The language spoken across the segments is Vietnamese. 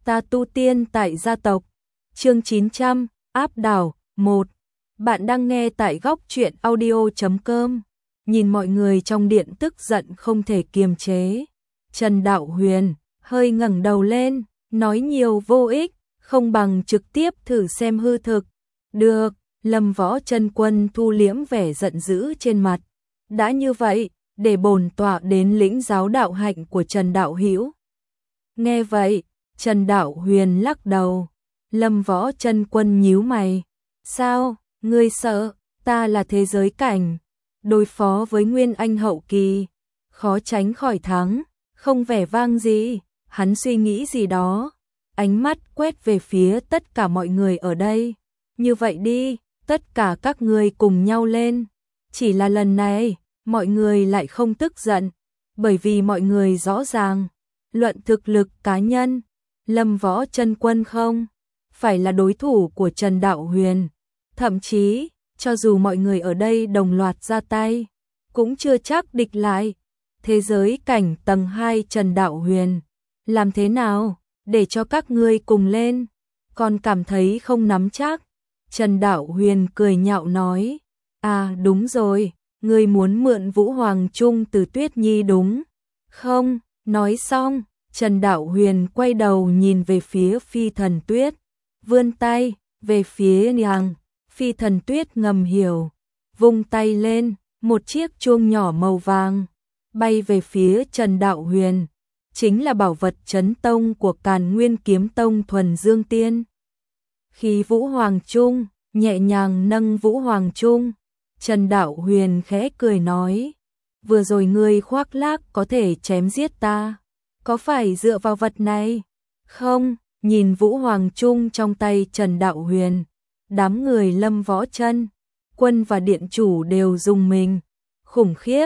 Ta tu tiên tại gia tộc. Chương 900, áp đảo 1. Bạn đang nghe tại góc truyện audio.com. Nhìn mọi người trong điện tức giận không thể kiềm chế. Trần Đạo Huyền hơi ngẩng đầu lên, nói nhiều vô ích, không bằng trực tiếp thử xem hư thực. Được, Lâm Võ Chân Quân thu liễm vẻ giận dữ trên mặt. Đã như vậy, để bổn tọa đến lĩnh giáo đạo hạnh của Trần Đạo Hữu. Nghe vậy, Trần Đạo Huyền lắc đầu. Lâm Võ Chân Quân nhíu mày. Sao, ngươi sợ, ta là thế giới cảnh, đối phó với Nguyên Anh hậu kỳ, khó tránh khỏi thắng, không vẻ vang gì. Hắn suy nghĩ gì đó, ánh mắt quét về phía tất cả mọi người ở đây. Như vậy đi, tất cả các ngươi cùng nhau lên. Chỉ là lần này, mọi người lại không tức giận, bởi vì mọi người rõ ràng, luận thực lực cá nhân, Lâm Võ Chân Quân không phải là đối thủ của Trần Đạo Huyền. Thậm chí, cho dù mọi người ở đây đồng loạt ra tay, cũng chưa chắc địch lại. Thế giới cảnh tầng 2 Trần Đạo Huyền, làm thế nào để cho các ngươi cùng lên, còn cảm thấy không nắm chắc. Trần Đạo Huyền cười nhạo nói, à đúng rồi, ngươi muốn mượn Vũ Hoàng Trung từ Tuyết Nhi đúng không? Nói xong, Trần Đạo Huyền quay đầu nhìn về phía Phi Thần Tuyết, vươn tay về phía nàng. Phi Thần Tuyết ngầm hiểu, vung tay lên, một chiếc chuông nhỏ màu vàng bay về phía Trần Đạo Huyền, chính là bảo vật chấn tông của Càn Nguyên Kiếm Tông Thuần Dương Tiên. Khi Vũ Hoàng Trung nhẹ nhàng nâng Vũ Hoàng Trung, Trần Đạo Huyền khẽ cười nói, vừa rồi ngươi khoác lác có thể chém giết ta, có phải dựa vào vật này không? Nhìn Vũ Hoàng Trung trong tay Trần Đạo Huyền, đám người Lâm Võ Chân Quân và điện chủ đều rùng mình. Khủng khiếp,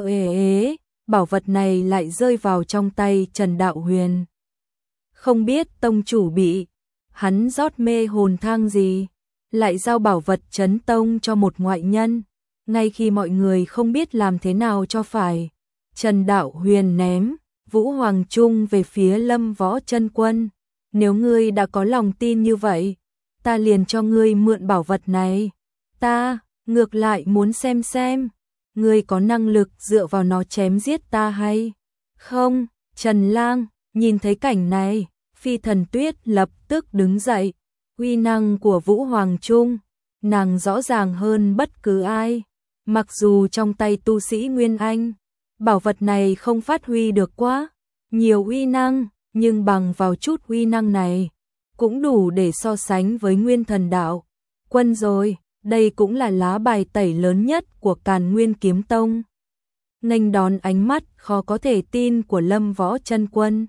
bảo vật này lại rơi vào trong tay Trần Đạo Huyền. Không biết tông chủ bị hắn rót mê hồn thang gì, lại giao bảo vật chấn tông cho một ngoại nhân, ngay khi mọi người không biết làm thế nào cho phải. Trần Đạo Huyền ném Vũ Hoàng Trung về phía Lâm Võ Chân Quân. Nếu ngươi đã có lòng tin như vậy, ta liền cho ngươi mượn bảo vật này. Ta ngược lại muốn xem ngươi có năng lực dựa vào nó chém giết ta hay không? Trần Lang nhìn thấy cảnh này, Phi Thần Tuyết lập tức đứng dậy. Uy năng của Vũ Hoàng Trung, nàng rõ ràng hơn bất cứ ai. Mặc dù trong tay tu sĩ Nguyên Anh, bảo vật này không phát huy được quá nhiều uy năng, nhưng bằng vào chút uy năng này, cũng đủ để so sánh với Nguyên Thần Đạo Quân rồi. Đây cũng là lá bài tẩy lớn nhất của Càn Nguyên Kiếm Tông. Nghênh đón ánh mắt khó có thể tin của Lâm Võ Chân Quân,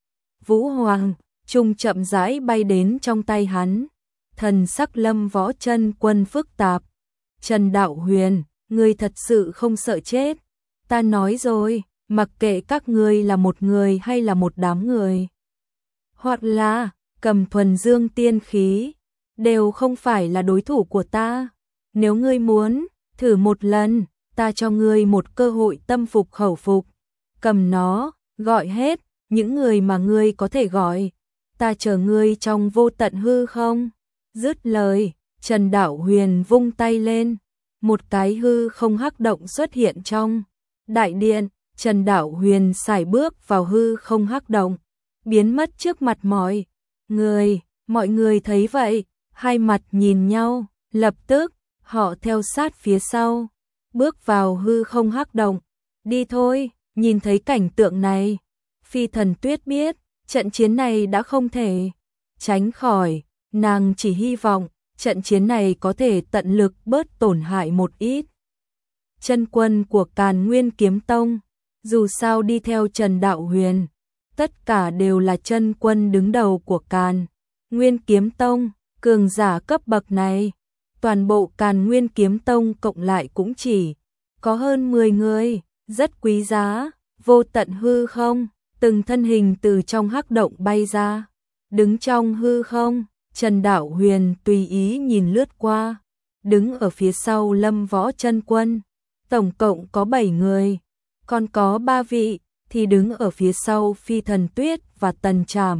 Vũ Hoàng Trung chậm rãi bay đến trong tay hắn. Thần sắc Lâm Võ Chân Quân phức tạp. Trần Đạo Huyền, ngươi thật sự không sợ chết? Ta nói rồi, mặc kệ các ngươi là một người hay là một đám người, hoặc là cầm thuần dương tiên khí, đều không phải là đối thủ của ta. Nếu ngươi muốn thử một lần, ta cho ngươi một cơ hội tâm phục khẩu phục. Cầm nó, gọi hết những người mà ngươi có thể gọi. Ta chờ ngươi trong vô tận hư không. Dứt lời, Trần Đạo Huyền vung tay lên. Một cái hư không hắc động xuất hiện trong đại điện. Trần Đạo Huyền sải bước vào hư không hắc động, biến mất trước mặt mọi người. Mọi người thấy vậy, hai mặt nhìn nhau, lập tức họ theo sát phía sau, bước vào hư không hắc động. Đi thôi. Nhìn thấy cảnh tượng này, Phi Thần Tuyết biết trận chiến này đã không thể tránh khỏi. Nàng chỉ hy vọng trận chiến này có thể tận lực bớt tổn hại một ít chân quân của Càn Nguyên Kiếm Tông. Dù sao đi theo Trần Đạo Huyền, tất cả đều là chân quân đứng đầu của Càn Nguyên Kiếm Tông. Cường giả cấp bậc này, toàn bộ Càn Nguyên Kiếm Tông cộng lại cũng chỉ có hơn 10 người, rất quý giá. Vô tận hư không, từng thân hình từ trong hắc động bay ra. Đứng trong hư không, Trần Đạo Huyền tùy ý nhìn lướt qua. Đứng ở phía sau Lâm Võ Chân Quân, tổng cộng có 7 người, còn có 3 vị thì đứng ở phía sau Phi Thần Tuyết và Tần Trảm.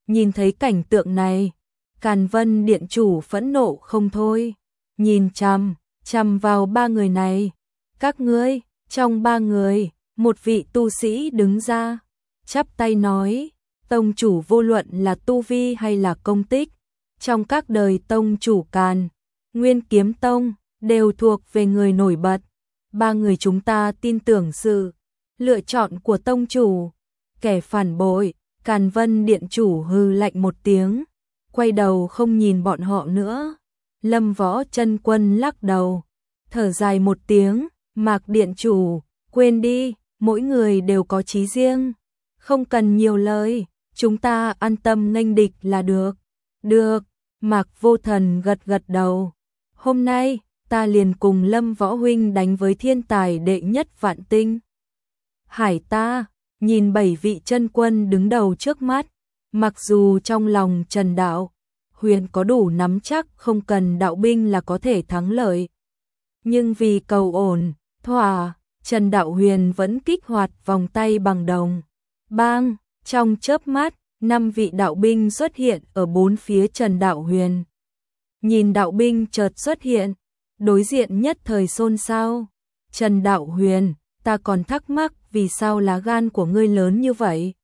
Nhìn thấy cảnh tượng này, Càn Vân điện chủ phẫn nộ không thôi, nhìn chằm chằm vào ba người này. Các ngươi, trong ba người, một vị tu sĩ đứng ra, chắp tay nói, tông chủ vô luận là tu vi hay là công tích, trong các đời tông chủ Càn, Nguyên Kiếm Tông, đều thuộc về người nổi bật. Ba người chúng ta tin tưởng sự lựa chọn của tông chủ. Kẻ phản bội, Càn Vân điện chủ hừ lạnh một tiếng, quay đầu không nhìn bọn họ nữa. Lâm Võ Chân Quân lắc đầu, thở dài một tiếng, Mạc điện chủ, quên đi, mỗi người đều có chí riêng, không cần nhiều lời, chúng ta an tâm nghênh địch là được. Được, Mạc Vô Thần gật gật đầu. Hôm nay, ta liền cùng Lâm Võ huynh đánh với thiên tài đệ nhất Vạn Tinh Hải ta. Nhìn 7 vị chân quân đứng đầu trước mắt, mặc dù trong lòng Trần Đạo Huyền có đủ nắm chắc không cần đạo binh là có thể thắng lợi, nhưng vì cầu ổn thỏa, Trần Đạo Huyền vẫn kích hoạt vòng tay bằng đồng. Bang, trong chớp mắt, 5 vị đạo binh xuất hiện ở bốn phía Trần Đạo Huyền. Nhìn đạo binh chợt xuất hiện, đối diện nhất thời xôn xao. Trần Đạo Huyền, ta còn thắc mắc vì sao lá gan của ngươi lớn như vậy?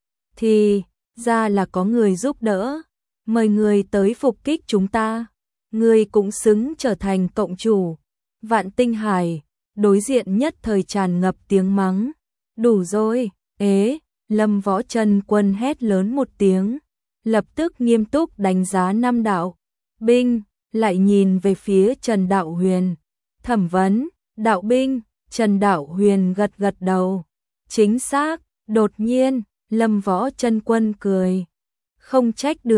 Thì ra là có người giúp đỡ, mời người tới phục kích chúng ta. Ngươi cũng xứng trở thành cộng chủ Vạn Tinh Hải. Đối diện nhất thời tràn ngập tiếng mắng. Đủ rồi, ế, Lâm Võ Chân Quân hét lớn một tiếng, lập tức nghiêm túc đánh giá 5 đạo binh, lại nhìn về phía Trần Đạo Huyền. Thẩm vấn, đạo binh. Trần Đạo Huyền gật gật đầu. Chính xác. Đột nhiên, Lâm Võ Chân Quân cười. Không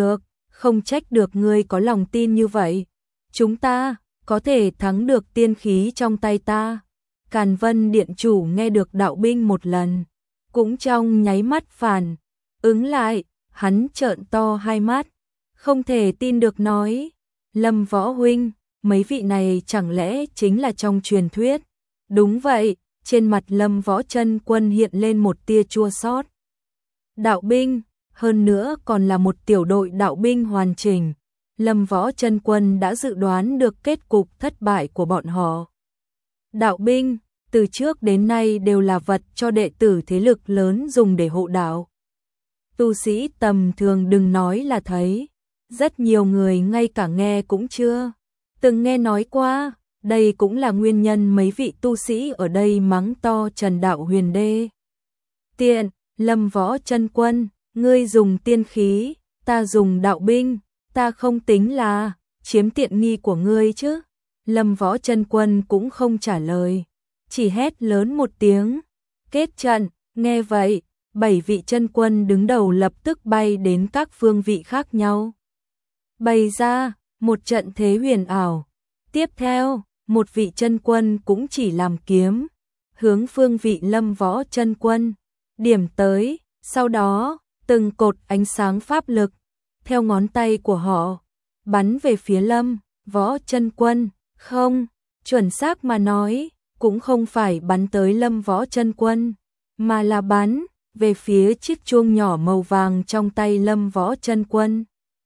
trách được ngươi có lòng tin như vậy. Chúng ta có thể thắng được tiên khí trong tay ta. Càn Vân điện chủ nghe được đạo binh một lần, cũng trong nháy mắt phản ứng lại, hắn trợn to hai mắt, không thể tin được nói, Lâm Võ huynh, mấy vị này chẳng lẽ chính là trong truyền thuyết? Đúng vậy, trên mặt Lâm Võ Chân Quân hiện lên một tia chua xót. Đạo binh, hơn nữa còn là một tiểu đội đạo binh hoàn chỉnh. Lâm Võ Chân Quân đã dự đoán được kết cục thất bại của bọn họ. Đạo binh, từ trước đến nay đều là vật cho đệ tử thế lực lớn dùng để hộ đạo. Tu sĩ tầm thường đừng nói là thấy, rất nhiều người ngay cả nghe cũng chưa từng nghe nói qua. Đây cũng là nguyên nhân mấy vị tu sĩ ở đây mắng to Trần Đạo Huyền đê tiện. Lâm Võ Chân Quân, ngươi dùng tiên khí, ta dùng đạo binh, ta không tính là chiếm tiện nghi của ngươi chứ? Lâm Võ Chân Quân cũng không trả lời, chỉ hét lớn một tiếng, kết trận. Nghe vậy, 7 vị chân quân đứng đầu lập tức bay đến các phương vị khác nhau, bày ra một trận thế huyền ảo. Tiếp theo, một vị chân quân cũng chỉ làm kiếm, hướng phương vị Lâm Võ Chân Quân điểm tới, sau đó, từng cột ánh sáng pháp lực theo ngón tay của họ bắn về phía Lâm Võ Chân Quân. Không, chuẩn xác mà nói, cũng không phải bắn tới Lâm Võ Chân Quân, mà là bắn về phía chiếc chuông nhỏ màu vàng trong tay Lâm Võ Chân Quân.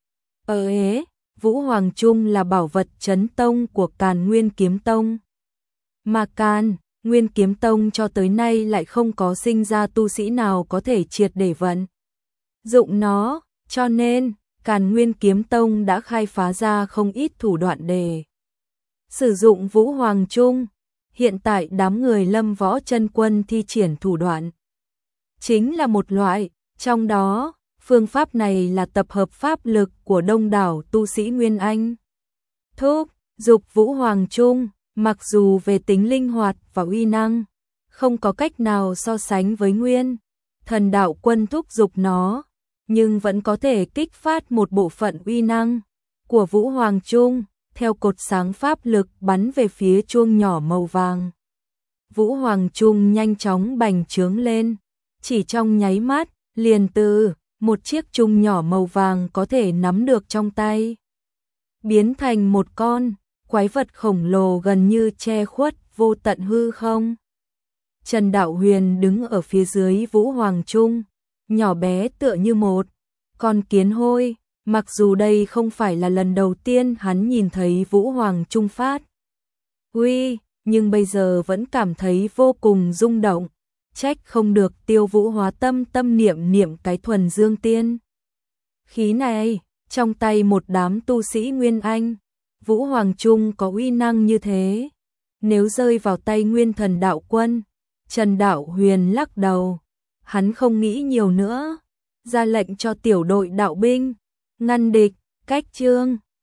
Vũ Hoàng Trung là bảo vật chấn tông của Càn Nguyên Kiếm Tông, mà Càn Nguyên Kiếm Tông cho tới nay lại không có sinh ra tu sĩ nào có thể triệt để vận dụng nó, cho nên Càn Nguyên Kiếm Tông đã khai phá ra không ít thủ đoạn để sử dụng Vũ Hoàng Trung. Hiện tại đám người Lâm Võ Chân Quân thi triển thủ đoạn chính là một loại, trong đó phương pháp này là tập hợp pháp lực của đông đảo tu sĩ Nguyên Anh. Thúc dục Vũ Hoàng Trung, mặc dù về tính linh hoạt và uy năng, không có cách nào so sánh với Nguyên Thần Đạo Quân thúc dục nó, nhưng vẫn có thể kích phát một bộ phận uy năng của Vũ Hoàng Trung, theo cột sáng pháp lực bắn về phía chuông nhỏ màu vàng. Vũ Hoàng Trung nhanh chóng bành trướng lên, chỉ trong nháy mắt, liền từ một chiếc chuông nhỏ màu vàng có thể nắm được trong tay, biến thành một con quái vật khổng lồ gần như che khuất vô tận hư không. Trần Đạo Huyền đứng ở phía dưới Vũ Hoàng Trung, nhỏ bé tựa như một con kiến hôi. Mặc dù đây không phải là lần đầu tiên hắn nhìn thấy Vũ Hoàng Trung phát uy, nhưng bây giờ vẫn cảm thấy vô cùng rung động. Trách không được Tiêu Vũ hóa tâm tâm niệm niệm cái thuần dương tiên khí này, trong tay một đám tu sĩ Nguyên Anh, Vũ Hoàng Trung có uy năng như thế. Nếu rơi vào tay Nguyên Thần đạo quân, Trần Đạo Huyền lắc đầu, hắn không nghĩ nhiều nữa, ra lệnh cho tiểu đội đạo binh ngăn địch, cách trương.